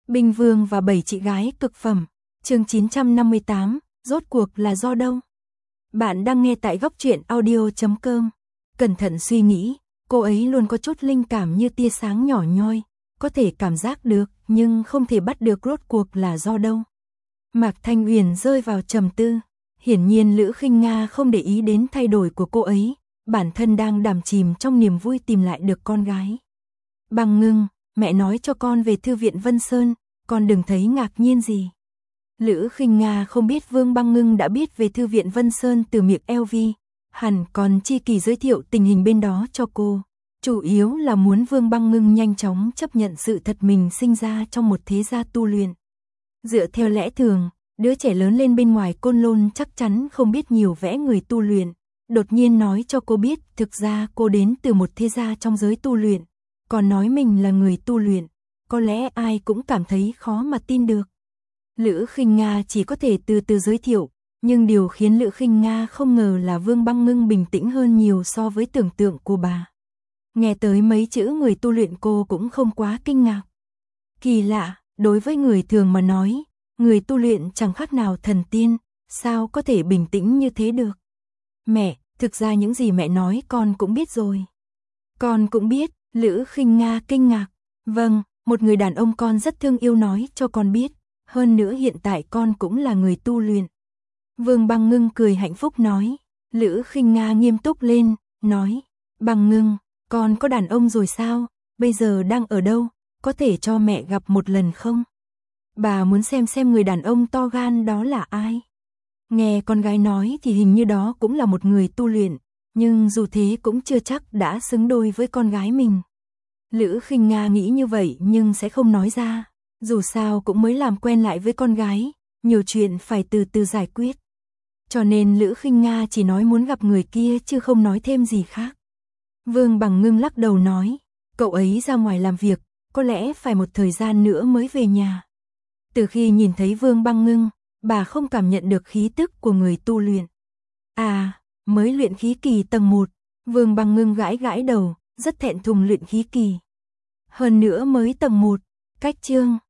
Binh Vương và 7 chị gái cực phẩm. Chương 958, rốt cuộc là do đâu? Bạn đang nghe tại góc truyện audio.com. Cẩn thận suy nghĩ, cô ấy luôn có chút linh cảm như tia sáng nhỏ nhoi, có thể cảm giác được nhưng không thể bắt được rốt cuộc là do đâu. Mạc Thanh Uyển rơi vào trầm tư, hiển nhiên Lữ Khinh Nga không để ý đến thay đổi của cô ấy, bản thân đang đắm chìm trong niềm vui tìm lại được con gái. Băng Ngưng, mẹ nói cho con về thư viện Vân Sơn, con đừng thấy ngạc nhiên gì. Lữ Khinh Nga không biết Vương Băng Ngưng đã biết về thư viện Vân Sơn từ miệng LV, hẳn còn chi kỳ giới thiệu tình hình bên đó cho cô. Chủ yếu là muốn Vương Băng Ngưng nhanh chóng chấp nhận sự thật mình sinh ra trong một thế gia tu luyện. Dựa theo lẽ thường, đứa trẻ lớn lên bên ngoài Côn Lôn chắc chắn không biết nhiều vẽ người tu luyện. Đột nhiên nói cho cô biết thực ra cô đến từ một thế gia trong giới tu luyện, còn nói mình là người tu luyện, có lẽ ai cũng cảm thấy khó mà tin được. Lữ Khinh Nga chỉ có thể từ từ giới thiệu, nhưng điều khiến Lữ Khinh Nga không ngờ là Vương Băng Ngưng bình tĩnh hơn nhiều so với tưởng tượng của bà. Nghe tới mấy chữ người tu luyện cô cũng không quá kinh ngạc. Kỳ lạ, đối với người thường mà nói, người tu luyện chẳng khác nào thần tiên, sao có thể bình tĩnh như thế được. Mẹ, thực ra những gì mẹ nói con cũng biết rồi. Con cũng biết, Lữ Khinh Nga kinh ngạc. Vâng, một người đàn ông con rất thương yêu nói cho con biết, hơn nữa hiện tại con cũng là người tu luyện. Vương Băng Ngưng cười hạnh phúc nói. Lữ Khinh Nga nghiêm túc lên, nói, Băng Ngưng, con có đàn ông rồi sao, bây giờ đang ở đâu, có thể cho mẹ gặp một lần không? Bà muốn xem người đàn ông to gan đó là ai. Nghe con gái nói thì hình như đó cũng là một người tu luyện, nhưng dù thế cũng chưa chắc đã xứng đôi với con gái mình. Lữ Khinh Nga nghĩ như vậy nhưng sẽ không nói ra, dù sao cũng mới làm quen lại với con gái, nhiều chuyện phải từ từ giải quyết. Cho nên Lữ Khinh Nga chỉ nói muốn gặp người kia chứ không nói thêm gì khác. Vương Băng Ngưng lắc đầu nói, cậu ấy ra ngoài làm việc, có lẽ phải một thời gian nữa mới về nhà. Từ khi nhìn thấy Vương Băng Ngưng, bà không cảm nhận được khí tức của người tu luyện. À, mới luyện khí kỳ tầng 1, Vương Băng Ngưng gãi gãi đầu, rất thẹn thùng luyện khí kỳ. Hơn nữa mới tầng 1, cách chương.